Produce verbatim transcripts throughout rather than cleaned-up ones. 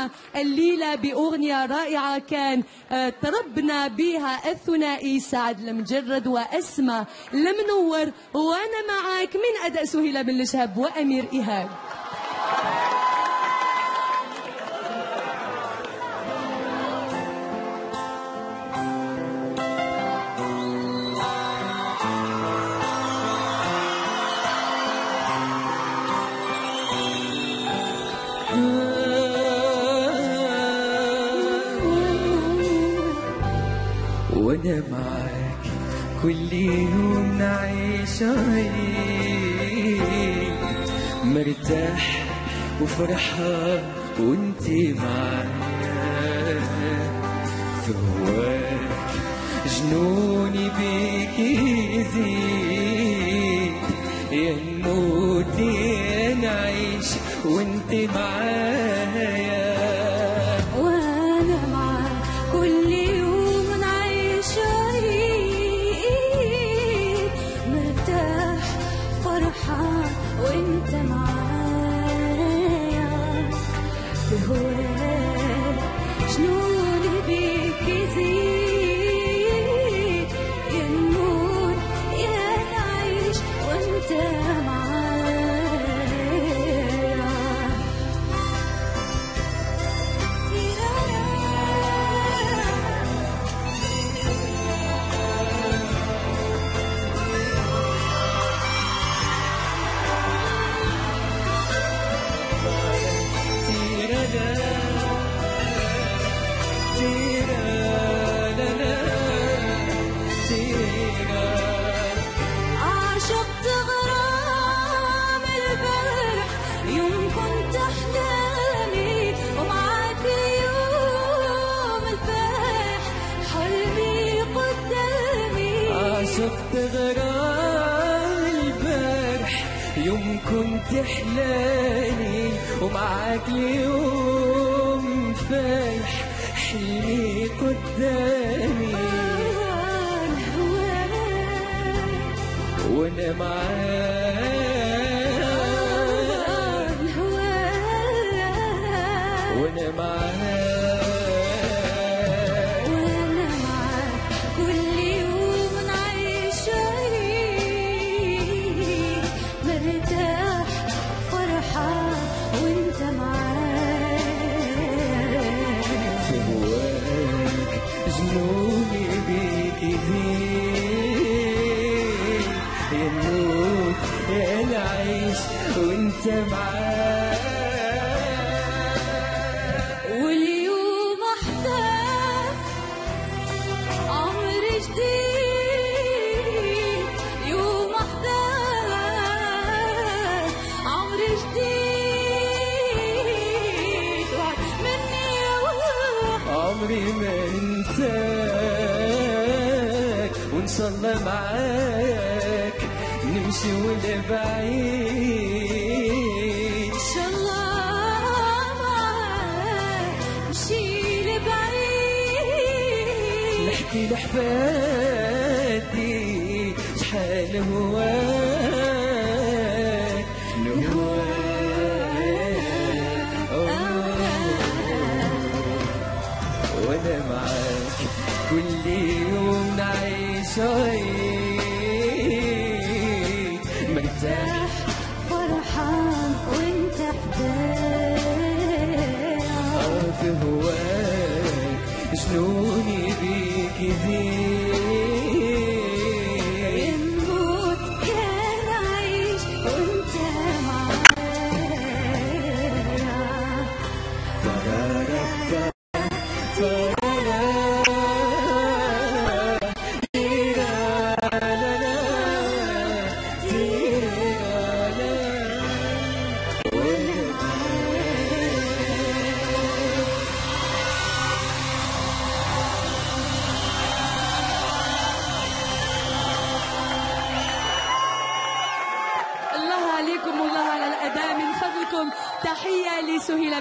معنا الليلة بأغنية رائعة كان تربنا بها الثنائي سعد المجرد وأسماء المنور. وأنا معك من أداء سهيلة بن الشهاب وأمير إيهاب. وانا معاك كل يوم نعيش عيد مرتاح وفرحان وانتي معايا في هواك جنوني بيك يزيد يا نموت يا نعيش وانتي معايا. وانا معاك كل يوم نعيش عيد مرتاح فرحان وانت معايا في هواك جنوني بيك يزيد يا نموت يا نعيش وانت معايا. عشقت غرام البرح يوم كنت أحلامي ومعاك يوم الفرح حلمي قدامي. عشقت غرام البرح يوم كنت أحلامي ومعاك يوم فرح حلمي قدامي. وانا معاك وانا معاك وانا معاك كل يوم نعيش عيد مرتاح فرحان وانت معايا في هواك جنوني بيك يزيد يا نموت يا نعيش وانت معايا. واليوم احتاج عمر جديد يوم احتاج عمر جديد وعد مني عمري ما انساك وان شاء الله معاك نمشي ولا بعيد. ان شاء الله معاك نمشي لبعيد نحكي لحفادي شحال هواك نهواك وانا معاك كل يوم نعيش عيد مرتاح فرحان وانت حدايا في هواك جنوني بيك يزيد نموت يا نعيش وانت معايا.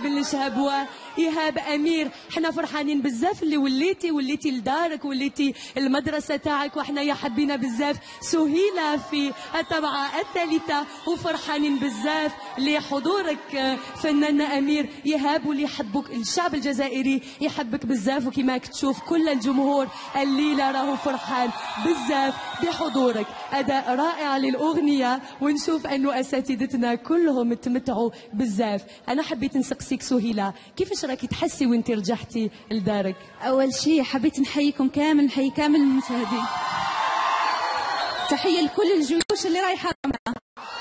بن شهاب وإيهاب أمير. حنا فرحانين بزاف اللي وليتي وليتي لدارك وليتي المدرسة تاعك، وحنا يا حبينا بزاف سهيلة في الطبعة الثالثة، وفرحانين بزاف لحضورك فنان أمير إيهاب، واللي يحبك الشعب الجزائري يحبك بزاف، وكما تشوف كل الجمهور الليلة راهو فرحان بزاف بحضورك. أداء رائع للأغنية، ونشوف أنه أساتذتنا كلهم تمتعوا بزاف. أنا حبيت نسقسيك سهيلة، كيفاش راكي تحسي وانت رجعتي لدارك؟ أول شيء حبيت نحييكم كامل، نحيي كامل المشاهدين. تحية لكل الجيوش اللي رايحة معنا.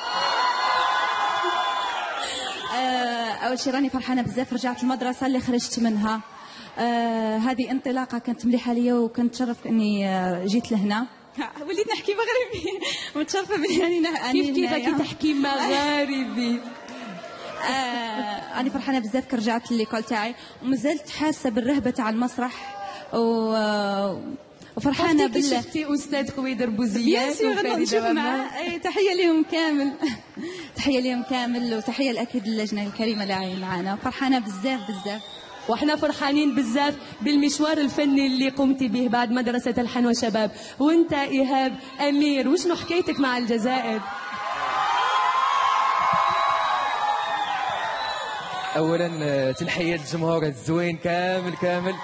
أول شيء راني فرحانة بزاف، رجعت المدرسة اللي خرجت منها. آه هذه انطلاقة كانت مليحة ليا، وكنت شرف إني آه جيت لهنا. وليت نحكي مغربي، متشرفة بلي أني كيف كيف تحكي مغاربي. آه أنا فرحانة بزاف كي رجعت لليكول تاعي، ومازلت حاسة بالرهبة تاع المسرح، و وفرحانة بال شفتي أستاذ خويدر بوزيات وفريدة معاه. أي تحية لهم كامل. تحية لهم كامل، وتحية الأكيد للجنة الكريمة اللي عاين معنا. فرحانة بزاف بزاف، واحنا فرحانين بزاف بالمشوار الفني اللي قمتي به بعد مدرسة الحنوة شباب. وانت إيهاب أمير، وشنو حكايتك مع الجزائر؟ اولا تنحية الجمهور الزوين كامل كامل،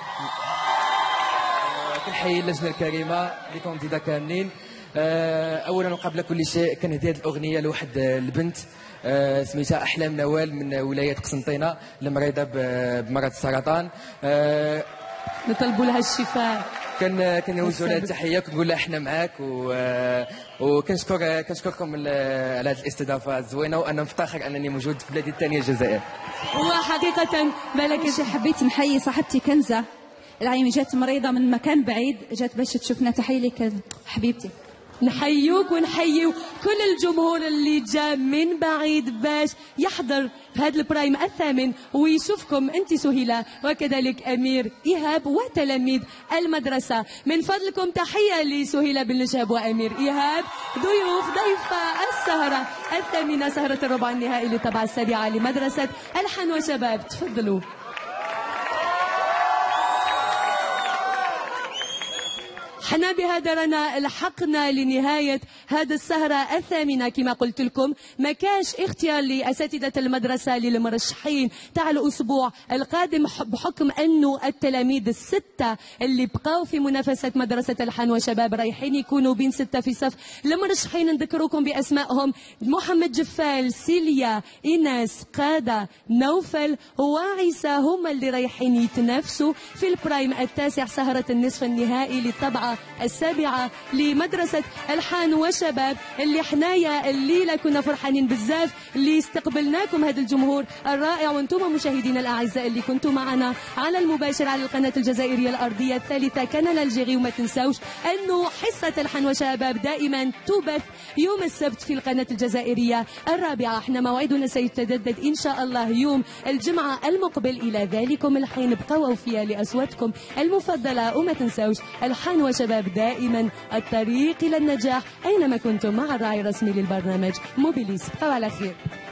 تنحية اللجنة الكريمة لي كونديدا كاملين. اولا وقبل كل شيء كنهدي هذه الاغنيه لواحد البنت سميتها احلام نوال من ولايه قسنطينه، المريضه بمرض السرطان. نطلبوا لها الشفاء. كان كنوجهوا لها التحيه، كنقول لها احنا معاك، و وكنشكر كنشكركم على هذه الاستضافه الزوينه، وانا مفتخر انني موجود في بلادي الثانيه الجزائر. وحقيقه ملك حبيت نحيي صاحبتي كنزه العيمي، جات مريضه من مكان بعيد، جات باش تشوفنا. تحيه لك حبيبتي. نحيوك ونحيو كل الجمهور اللي جاء من بعيد باش يحضر في هذا البرايم الثامن ويشوفكم انت سهيلة، وكذلك أمير إيهاب وتلاميذ المدرسة. من فضلكم تحية لسهيلة بن شهاب وأمير إيهاب، ضيوف ضيفة السهرة الثامنة، سهرة الربع النهائي للطبعة السابعة لمدرسة الحنوة شباب. تفضلوا. حنا بهذا رانا لحقنا لنهاية هذه السهرة الثامنة. كما قلت لكم ما كاش اختيار لأساتذة المدرسة للمرشحين تاع الأسبوع القادم، بحكم أنه التلاميذ الستة اللي بقاو في منافسة مدرسة الحنوة شباب رايحين يكونوا بين ستة في صف. المرشحين نذكركم بأسمائهم: محمد جفال، سيليا، إيناس، قادة، نوفل وعيسى، هم اللي رايحين يتنافسوا في البرايم التاسع، سهرة النصف النهائي للطبعة السابعة لمدرسة الحنوة شباب. اللي حنايا الليلة كنا فرحانين بزاف اللي استقبلناكم هذا الجمهور الرائع، وانتم مشاهدينا الأعزاء اللي كنتم معنا على المباشر على القناة الجزائرية الأرضية الثالثة كانال الجيري. وما تنسوش أنه حصة الحنوة شباب دائما تبث يوم السبت في القناة الجزائرية الرابعة. احنا موعدنا سيتجدد إن شاء الله يوم الجمعة المقبل. إلى ذلكم الحين ابقوا أوفياء لأصواتكم المفضلة، وما تنسوش الحنوة شباب دائما الطريق إلى النجاح أينما كنتم، مع الراعي الرسمي للبرنامج موبيليس. بقوا على خير.